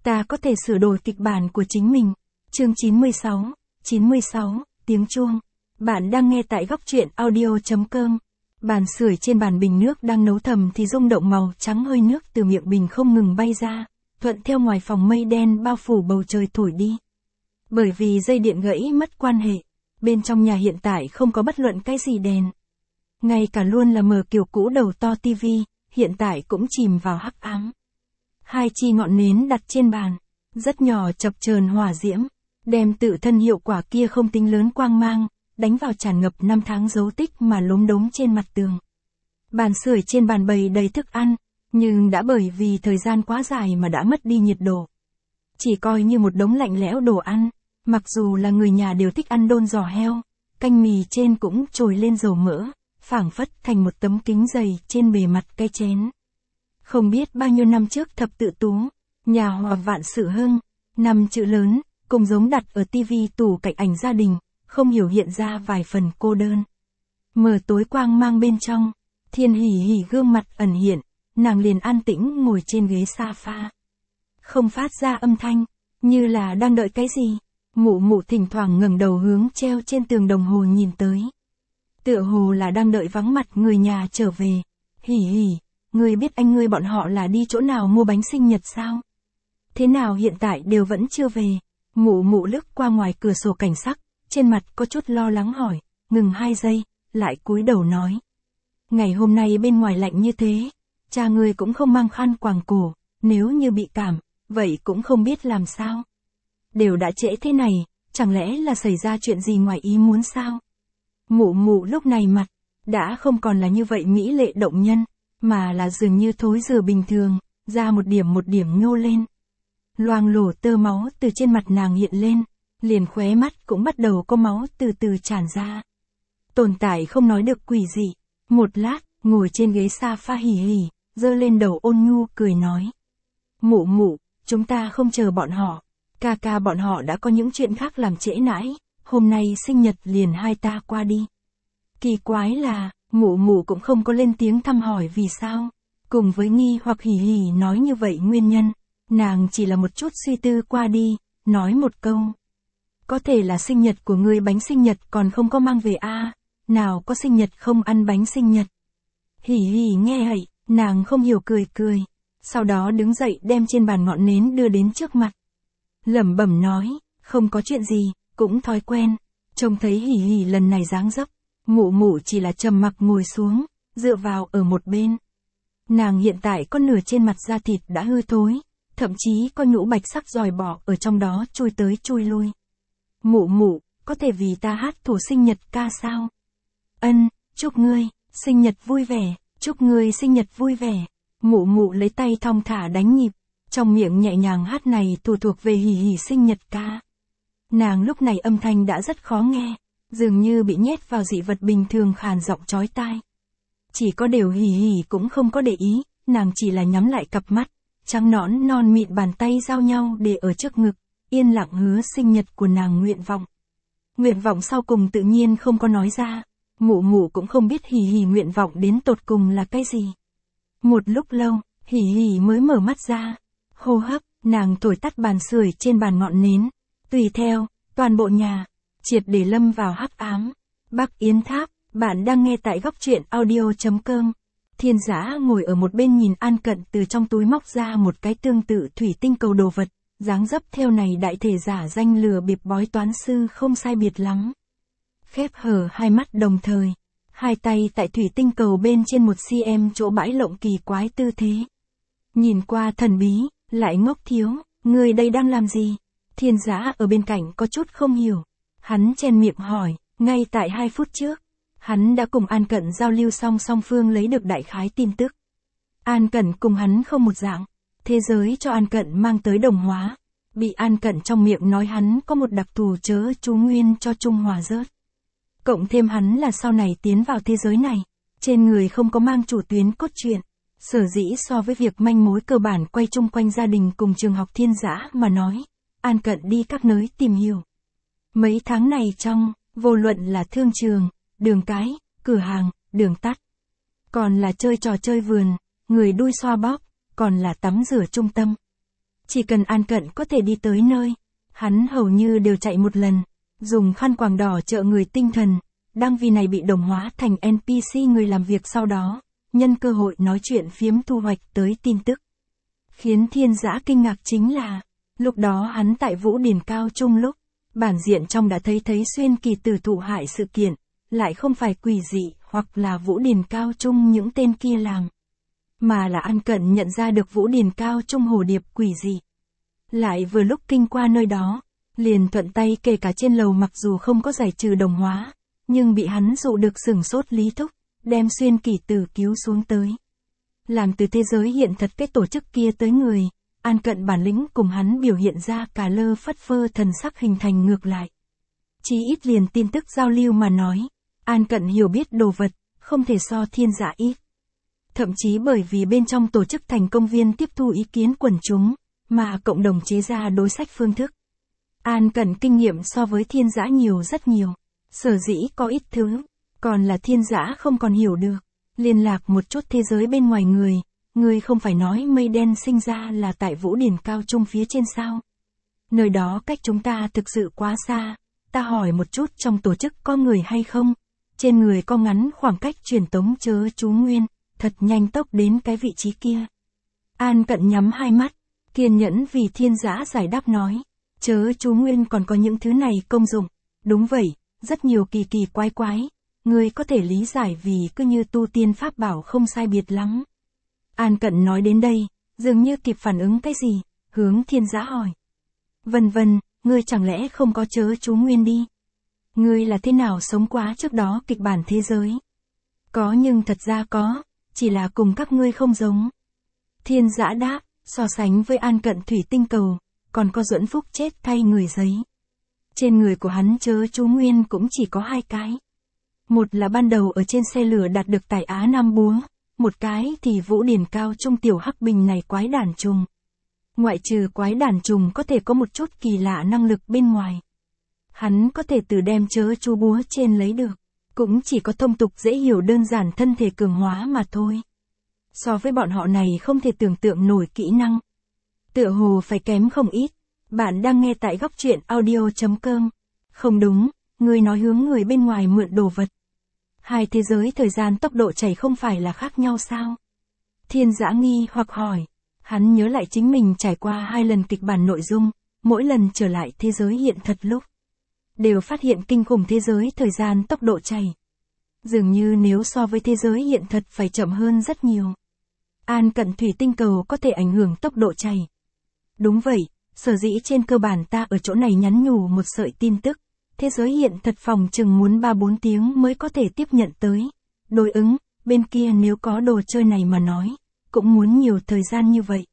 Ta có thể sửa đổi kịch bản của chính mình. Chương 96, tiếng chuông. Bạn đang nghe tại góc truyện audio.com. Bàn sưởi trên bàn bình nước đang nấu thầm thì rung động màu trắng hơi nước từ miệng bình không ngừng bay ra, thuận theo ngoài phòng mây đen bao phủ bầu trời thổi đi. Bởi vì dây điện gãy mất quan hệ, bên trong nhà hiện tại không có bất luận cái gì đèn. Ngay cả luôn là mở kiểu cũ đầu to tivi, hiện tại cũng chìm vào hắc ám. Hai chi ngọn nến đặt trên bàn, rất nhỏ chập chờn hỏa diễm, đem tự thân hiệu quả kia không tính lớn quang mang, đánh vào tràn ngập năm tháng dấu tích mà lốm đốm trên mặt tường. Bàn sưởi trên bàn bày đầy thức ăn, nhưng đã bởi vì thời gian quá dài mà đã mất đi nhiệt độ. Chỉ coi như một đống lạnh lẽo đồ ăn, mặc dù là người nhà đều thích ăn đôn giò heo, canh mì trên cũng trồi lên dầu mỡ, phảng phất thành một tấm kính dày trên bề mặt cái chén. Không biết bao nhiêu năm trước thập tự tú, nhà Hòa Vạn Sự Hưng, 5 chữ lớn, cùng giống đặt ở tivi tủ cạnh ảnh gia đình, không hiểu hiện ra vài phần cô đơn. Mờ tối quang mang bên trong, Thiên Hỉ Hỉ gương mặt ẩn hiện, nàng liền an tĩnh ngồi trên ghế sofa. Không phát ra âm thanh, như là đang đợi cái gì. Mụ mụ thỉnh thoảng ngẩng đầu hướng treo trên tường đồng hồ nhìn tới. Tựa hồ là đang đợi vắng mặt người nhà trở về. Hỉ Hỉ, ngươi biết anh ngươi bọn họ là đi chỗ nào mua bánh sinh nhật sao? Thế nào hiện tại đều vẫn chưa về? Mụ mụ lướt qua ngoài cửa sổ cảnh sắc, trên mặt có chút lo lắng hỏi, ngừng 2 giây, lại cúi đầu nói. Ngày hôm nay bên ngoài lạnh như thế, cha ngươi cũng không mang khăn quàng cổ, nếu như bị cảm, vậy cũng không biết làm sao. Đều đã trễ thế này, chẳng lẽ là xảy ra chuyện gì ngoài ý muốn sao? Mụ mụ lúc này mặt, đã không còn là như vậy mỹ lệ động nhân, mà là dường như thối rửa bình thường, ra một điểm nhô lên. Loang lổ tơ máu từ trên mặt nàng hiện lên, liền khóe mắt cũng bắt đầu có máu từ từ tràn ra. Tồn tại không nói được quỷ dị, một lát, ngồi trên ghế sofa Hỉ Hỉ, giơ lên đầu ôn nhu cười nói. Mụ mụ, chúng ta không chờ bọn họ, ca ca bọn họ đã có những chuyện khác làm trễ nãi, hôm nay sinh nhật liền hai ta qua đi. Kỳ quái là, mụ mụ cũng không có lên tiếng thăm hỏi vì sao, cùng với nghi hoặc Hỉ Hỉ nói như vậy nguyên nhân, nàng chỉ là một chút suy tư qua đi, nói một câu. Có thể là sinh nhật của ngươi bánh sinh nhật còn không có mang về a, nào có sinh nhật không ăn bánh sinh nhật. Hỉ Hỉ nghe vậy, nàng không hiểu cười, sau đó đứng dậy đem trên bàn ngọn nến đưa đến trước mặt. Lẩm bẩm nói, không có chuyện gì, cũng thói quen. Trông thấy Hỉ Hỉ lần này dáng dấp, mụ mụ chỉ là trầm mặc ngồi xuống, dựa vào ở một bên. Nàng hiện tại có nửa trên mặt da thịt đã hư thối, thậm chí có nhũ bạch sắc dòi bọ ở trong đó chui tới chui lui. Mụ mụ, có thể vì ta hát thổ sinh nhật ca sao? Ân, chúc ngươi, sinh nhật vui vẻ, chúc ngươi sinh nhật vui vẻ. Mụ mụ lấy tay thong thả đánh nhịp, trong miệng nhẹ nhàng hát này thuộc về Hỉ Hỉ sinh nhật ca. Nàng lúc này âm thanh đã rất khó nghe, dường như bị nhét vào dị vật bình thường khàn giọng chói tai. Chỉ có điều Hỉ Hỉ cũng không có để ý, nàng chỉ là nhắm lại cặp mắt, trắng nõn non mịn bàn tay giao nhau để ở trước ngực, yên lặng hứa sinh nhật của nàng nguyện vọng. Nguyện vọng sau cùng tự nhiên không có nói ra, mụ mụ cũng không biết Hỉ Hỉ nguyện vọng đến tột cùng là cái gì. Một lúc lâu, Hỉ Hỉ mới mở mắt ra, hô hấp, nàng thổi tắt bàn sưởi trên bàn ngọn nến, tùy theo, toàn bộ nhà, triệt để lâm vào hắc ám. Bắc Yến Tháp, bạn đang nghe tại góc truyện audio.com. Thiên Dã ngồi ở một bên nhìn An Cận từ trong túi móc ra một cái tương tự thủy tinh cầu đồ vật, dáng dấp theo này đại thể giả danh lừa bịp bói toán sư không sai biệt lắm. Khép hờ hai mắt đồng thời, hai tay tại thủy tinh cầu bên trên 1cm chỗ bãi lộng kỳ quái tư thế. Nhìn qua thần bí, lại ngốc thiếu, người đây đang làm gì? Thiên Dã ở bên cạnh có chút không hiểu. Hắn chen miệng hỏi, ngay tại 2 phút trước, hắn đã cùng An Cận giao lưu xong song phương lấy được đại khái tin tức. An Cận cùng hắn không một dạng, thế giới cho An Cận mang tới đồng hóa, bị An Cận trong miệng nói hắn có một đặc thù chớ chú nguyên cho Trung Hòa rớt. Cộng thêm hắn là sau này tiến vào thế giới này, trên người không có mang chủ tuyến cốt truyện, sở dĩ so với việc manh mối cơ bản quay chung quanh gia đình cùng trường học Thiên Dã mà nói, An Cận đi các nơi tìm hiểu. Mấy tháng này trong, vô luận là thương trường, đường cái, cửa hàng, đường tắt, còn là chơi trò chơi vườn, người đuôi xoa bóp, còn là tắm rửa trung tâm. Chỉ cần An Cận có thể đi tới nơi, hắn hầu như đều chạy một lần, dùng khăn quàng đỏ trợ người tinh thần, đang vì này bị đồng hóa thành NPC người làm việc sau đó, nhân cơ hội nói chuyện phiếm thu hoạch tới tin tức. Khiến Thiên Dã kinh ngạc chính là, lúc đó hắn tại Vũ Điển Cao Trung lúc, bản diện trong đã thấy Xuyên Kỳ Tử thụ hại sự kiện, lại không phải quỷ dị hoặc là Vũ Điển Cao Trung những tên kia làm, mà là An Cận nhận ra được Vũ Điển Cao Trung hồ điệp quỷ dị. Lại vừa lúc kinh qua nơi đó, liền thuận tay kể cả trên lầu mặc dù không có giải trừ đồng hóa, nhưng bị hắn dụ được sửng sốt Lý Thúc, đem Xuyên Kỳ Tử cứu xuống tới. Làm từ thế giới hiện thật cái tổ chức kia tới người, An Cận bản lĩnh cùng hắn biểu hiện ra cả lơ phất phơ thần sắc hình thành ngược lại. Chí ít liền tin tức giao lưu mà nói, An Cận hiểu biết đồ vật, không thể so Thiên Dã ít. Thậm chí bởi vì bên trong tổ chức thành công viên tiếp thu ý kiến quần chúng, mà cộng đồng chế ra đối sách phương thức. An Cận kinh nghiệm so với Thiên Dã nhiều rất nhiều, sở dĩ có ít thứ, còn là Thiên Dã không còn hiểu được. Liên lạc một chút thế giới bên ngoài người không phải nói mây đen sinh ra là tại Vũ Điển Cao Trung phía trên sao. Nơi đó cách chúng ta thực sự quá xa, ta hỏi một chút trong tổ chức có người hay không, trên người có ngắn khoảng cách truyền tống chớ chú nguyên, thật nhanh tốc đến cái vị trí kia. An Cận nhắm hai mắt, kiên nhẫn vì Thiên Dã giải đáp nói, chớ chú nguyên còn có những thứ này công dụng, đúng vậy, rất nhiều kỳ kỳ quái quái. Ngươi có thể lý giải vì cứ như tu tiên pháp bảo không sai biệt lắm. An Cận nói đến đây, dường như kịp phản ứng cái gì, hướng Thiên Dã hỏi. Vân, ngươi chẳng lẽ không có chớ chú nguyên đi? Ngươi là thế nào sống quá trước đó kịch bản thế giới? Có nhưng thật ra có, chỉ là cùng các ngươi không giống. Thiên Dã đáp, so sánh với An Cận thủy tinh cầu, còn có Duẫn Phúc chết thay người giấy. Trên người của hắn chớ chú nguyên cũng chỉ có 2 cái. Một là ban đầu ở trên xe lửa đạt được tài Á Nam búa, một cái thì Vũ Điển Cao Trung tiểu hắc bình này quái đản trùng. Ngoại trừ quái đản trùng có thể có một chút kỳ lạ năng lực bên ngoài. Hắn có thể từ đem chớ chú búa trên lấy được, cũng chỉ có thông tục dễ hiểu đơn giản thân thể cường hóa mà thôi. So với bọn họ này không thể tưởng tượng nổi kỹ năng. Tựa hồ phải kém không ít. Bạn đang nghe tại góc truyện audio.com. Không đúng, người nói hướng người bên ngoài mượn đồ vật. Hai thế giới thời gian tốc độ chảy không phải là khác nhau sao? Thiên Dã nghi hoặc hỏi. Hắn nhớ lại chính mình trải qua 2 lần kịch bản nội dung, mỗi lần trở lại thế giới hiện thật lúc. Đều phát hiện kinh khủng thế giới thời gian tốc độ chảy. Dường như nếu so với thế giới hiện thật phải chậm hơn rất nhiều. An Cận thủy tinh cầu có thể ảnh hưởng tốc độ chảy. Đúng vậy, sở dĩ trên cơ bản ta ở chỗ này nhắn nhủ một sợi tin tức. Thế giới hiện thật phòng chừng muốn 3-4 tiếng mới có thể tiếp nhận tới. Đối ứng, bên kia nếu có đồ chơi này mà nói, cũng muốn nhiều thời gian như vậy.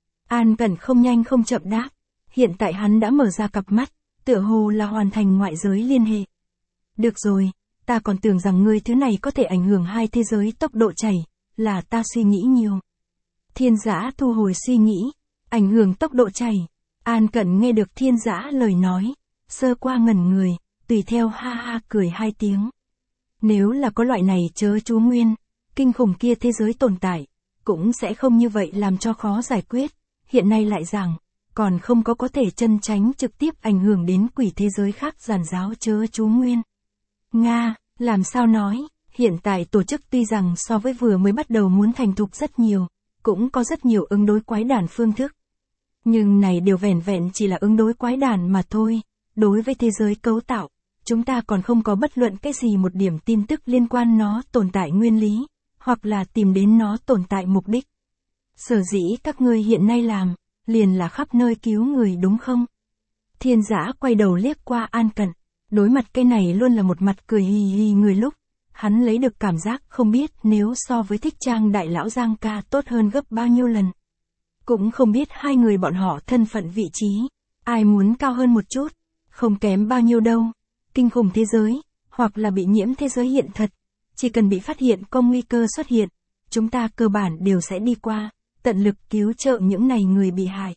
An Cận không nhanh không chậm đáp. Hiện tại hắn đã mở ra cặp mắt, tựa hồ là hoàn thành ngoại giới liên hệ. Được rồi, ta còn tưởng rằng ngươi thứ này có thể ảnh hưởng hai thế giới tốc độ chảy, là ta suy nghĩ nhiều. Thiên Dã thu hồi suy nghĩ, ảnh hưởng tốc độ chảy. An Cận nghe được Thiên Dã lời nói, sơ qua ngẩn người, tùy theo ha ha cười 2 tiếng. Nếu là có loại này chớ chú nguyên, kinh khủng kia thế giới tồn tại, cũng sẽ không như vậy làm cho khó giải quyết, hiện nay lại rằng, còn không có thể chân tránh trực tiếp ảnh hưởng đến quỷ thế giới khác giàn giáo chớ chú nguyên. Nga, làm sao nói, hiện tại tổ chức tuy rằng so với vừa mới bắt đầu muốn thành thục rất nhiều, cũng có rất nhiều ứng đối quái đản phương thức. Nhưng này đều vẻn vẹn chỉ là ứng đối quái đản mà thôi, đối với thế giới cấu tạo, chúng ta còn không có bất luận cái gì một điểm tin tức liên quan nó tồn tại nguyên lý, hoặc là tìm đến nó tồn tại mục đích. Sở dĩ các ngươi hiện nay làm, liền là khắp nơi cứu người đúng không? Thiên Dã quay đầu liếc qua An Cận, đối mặt cái này luôn là một mặt cười hì hì người lúc, hắn lấy được cảm giác không biết nếu so với Thích Trang đại lão Giang ca tốt hơn gấp bao nhiêu lần. Cũng không biết hai người bọn họ thân phận vị trí, ai muốn cao hơn một chút, không kém bao nhiêu đâu. Kinh khủng thế giới, hoặc là bị nhiễm thế giới hiện thật, chỉ cần bị phát hiện có nguy cơ xuất hiện, chúng ta cơ bản đều sẽ đi qua, tận lực cứu trợ những này người bị hại.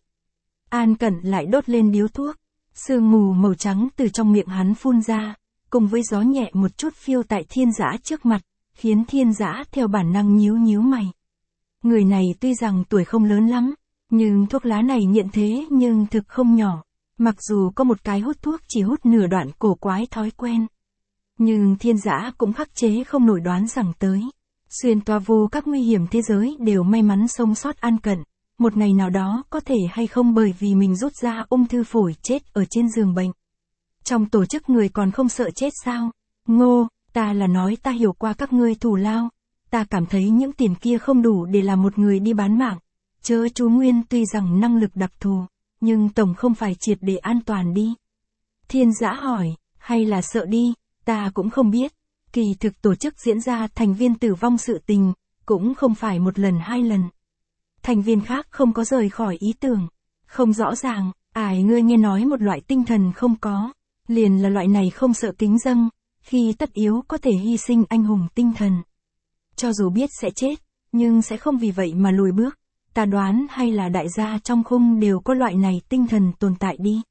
An Cẩn lại đốt lên điếu thuốc, sương mù màu trắng từ trong miệng hắn phun ra, cùng với gió nhẹ một chút phiêu tại Thiên Dã trước mặt, khiến Thiên Dã theo bản năng nhíu nhíu mày. Người này tuy rằng tuổi không lớn lắm, Nhưng thuốc lá này nghiện thế nhưng thực không nhỏ. Mặc dù có một cái hút thuốc chỉ hút nửa đoạn cổ quái thói quen. Nhưng Thiên Dã cũng khắc chế không nổi đoán rằng tới. Xuyên toa vô các nguy hiểm thế giới đều may mắn sống sót An Cận. Một ngày nào đó có thể hay không bởi vì mình rút ra ung thư phổi chết ở trên giường bệnh. Trong tổ chức người còn không sợ chết sao? Ngô, ta là nói ta hiểu qua các ngươi thù lao. Ta cảm thấy những tiền kia không đủ để làm một người đi bán mạng. Chớ chú Nguyên tuy rằng năng lực đặc thù, nhưng tổng không phải triệt để an toàn đi. Thiên Dã hỏi, hay là sợ đi, ta cũng không biết. Kỳ thực tổ chức diễn ra thành viên tử vong sự tình, cũng không phải một lần hai lần. Thành viên khác không có rời khỏi ý tưởng. Không rõ ràng, ngươi nghe nói một loại tinh thần không có, liền là loại này không sợ kính dâng, khi tất yếu có thể hy sinh anh hùng tinh thần. Cho dù biết sẽ chết, nhưng sẽ không vì vậy mà lùi bước. Ta đoán hay là đại gia trong khung đều có loại này tinh thần tồn tại đi.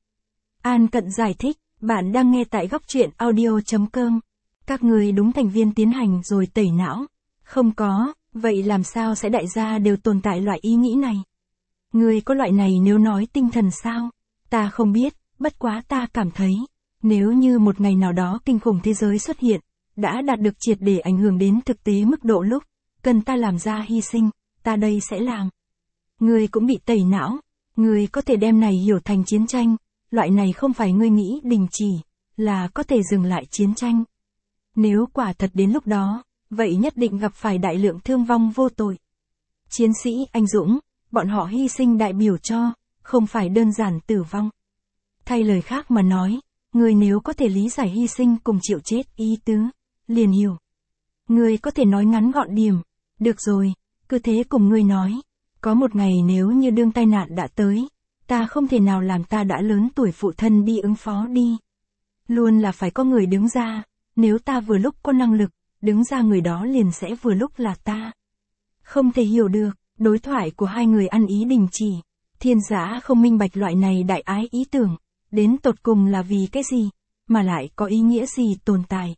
An Cận giải thích, bạn đang nghe tại góc truyện audio.com. Các người đúng thành viên tiến hành rồi tẩy não. Không có, vậy làm sao sẽ đại gia đều tồn tại loại ý nghĩ này? Người có loại này nếu nói tinh thần sao? Ta không biết, bất quá ta cảm thấy, nếu như một ngày nào đó kinh khủng thế giới xuất hiện, đã đạt được triệt để ảnh hưởng đến thực tế mức độ lúc, cần ta làm ra hy sinh, ta đây sẽ làm. Người cũng bị tẩy não, người có thể đem này hiểu thành chiến tranh, loại này không phải ngươi nghĩ đình chỉ, là có thể dừng lại chiến tranh. Nếu quả thật đến lúc đó, vậy nhất định gặp phải đại lượng thương vong vô tội. Chiến sĩ anh dũng, bọn họ hy sinh đại biểu cho, không phải đơn giản tử vong. Thay lời khác mà nói, người nếu có thể lý giải hy sinh cùng chịu chết ý tứ, liền hiểu. Người có thể nói ngắn gọn điểm, được rồi, cứ thế cùng ngươi nói. Có một ngày nếu như đương tai nạn đã tới, ta không thể nào làm ta đã lớn tuổi phụ thân đi ứng phó đi. Luôn là phải có người đứng ra, nếu ta vừa lúc có năng lực, đứng ra người đó liền sẽ vừa lúc là ta. Không thể hiểu được, đối thoại của hai người ăn ý đình chỉ. Thiên Dã không minh bạch loại này đại ái ý tưởng, đến tột cùng là vì cái gì, mà lại có ý nghĩa gì tồn tại.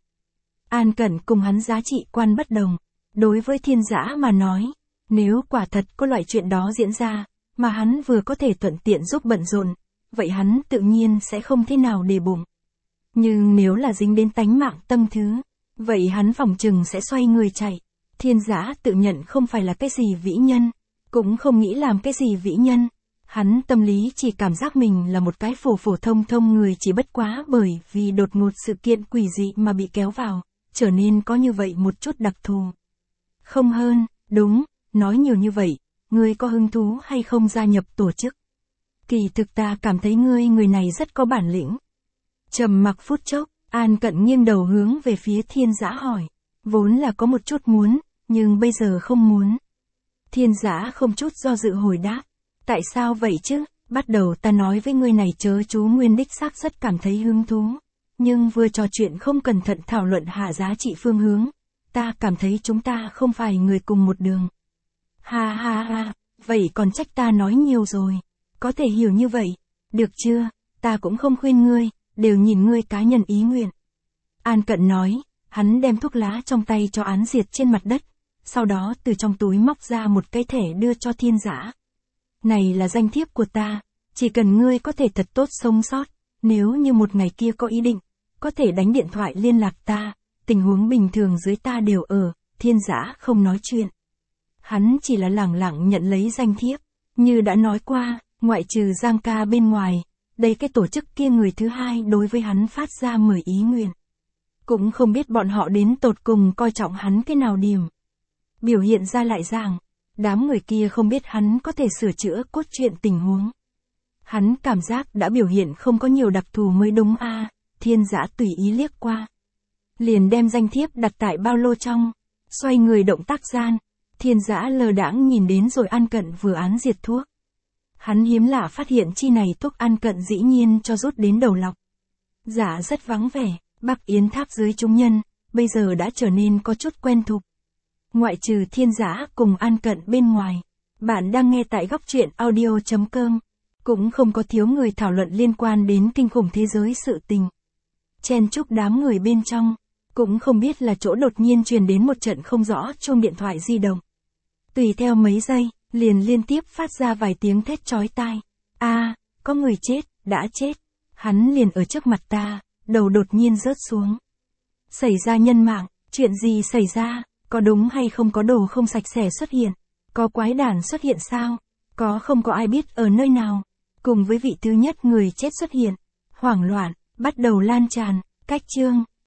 An Cận cùng hắn giá trị quan bất đồng, đối với Thiên Dã mà nói, nếu quả thật có loại chuyện đó diễn ra, mà hắn vừa có thể thuận tiện giúp bận rộn, vậy hắn tự nhiên sẽ không thế nào để bụng. Nhưng nếu là dính đến tánh mạng tâm thứ, vậy hắn phòng chừng sẽ xoay người chạy. Thiên Dã tự nhận không phải là cái gì vĩ nhân, cũng không nghĩ làm cái gì vĩ nhân. Hắn tâm lý chỉ cảm giác mình là một cái phổ phổ thông thông người chỉ bất quá bởi vì đột ngột sự kiện quỷ dị mà bị kéo vào, trở nên có như vậy một chút đặc thù. Không hơn, đúng, nói nhiều như vậy, ngươi có hứng thú hay không gia nhập tổ chức? Kỳ thực ta cảm thấy ngươi người này rất có bản lĩnh. Trầm mặc phút chốc, An Cận nghiêng đầu hướng về phía Thiên Dã hỏi. Vốn là có một chút muốn, nhưng bây giờ không muốn. Thiên Dã không chút do dự hồi đáp. Tại sao vậy chứ? Bắt đầu ta nói với ngươi này chớ chú Nguyên đích xác rất cảm thấy hứng thú. Nhưng vừa trò chuyện không cẩn thận thảo luận hạ giá trị phương hướng. Ta cảm thấy chúng ta không phải người cùng một đường. Ha ha ha, vậy còn trách ta nói nhiều rồi. Có thể hiểu như vậy. Được chưa? Ta cũng không khuyên ngươi, đều nhìn ngươi cá nhân ý nguyện. An Cận nói, hắn đem thuốc lá trong tay cho Án Diệt trên mặt đất. Sau đó từ trong túi móc ra một cái thẻ đưa cho Thiên Dã. Này là danh thiếp của ta, chỉ cần ngươi có thể thật tốt sống sót, nếu như một ngày kia có ý định, có thể đánh điện thoại liên lạc ta, tình huống bình thường dưới ta đều ở. Thiên Dã không nói chuyện. Hắn chỉ là lẳng lặng nhận lấy danh thiếp, như đã nói qua, ngoại trừ Giang ca bên ngoài, đây cái tổ chức kia người thứ hai đối với hắn phát ra 10 ý nguyện. Cũng không biết bọn họ đến tột cùng coi trọng hắn cái nào điểm. Biểu hiện ra lại rằng, đám người kia không biết hắn có thể sửa chữa cốt truyện tình huống. Hắn cảm giác đã biểu hiện không có nhiều đặc thù mới đúng a. Thiên Dã tùy ý liếc qua. Liền đem danh thiếp đặt tại bao lô trong, xoay người động tác gian. Thiên Dã lờ đãng nhìn đến rồi An Cận vừa án diệt thuốc. Hắn hiếm lạ phát hiện chi này thuốc An Cận dĩ nhiên cho rút đến đầu lọc. Dạ rất vắng vẻ, Bắc Yến Tháp dưới chúng nhân, bây giờ đã trở nên có chút quen thuộc. Ngoại trừ Thiên Dã cùng An Cận bên ngoài, bạn đang nghe tại góc truyện audio.com, cũng không có thiếu người thảo luận liên quan đến kinh khủng thế giới sự tình. Chen chúc đám người bên trong, cũng không biết là chỗ đột nhiên truyền đến một trận không rõ chuông điện thoại di động. Tùy theo mấy giây, liền liên tiếp phát ra vài tiếng thét chói tai. Có người chết, đã chết. Hắn liền ở trước mặt ta, đầu đột nhiên rớt xuống. Xảy ra nhân mạng, chuyện gì xảy ra, có đúng hay không có đồ không sạch sẽ xuất hiện, có quái đản xuất hiện sao, có không có ai biết ở nơi nào. Cùng với vị thứ nhất người chết xuất hiện, hoảng loạn, bắt đầu lan tràn, cách chương.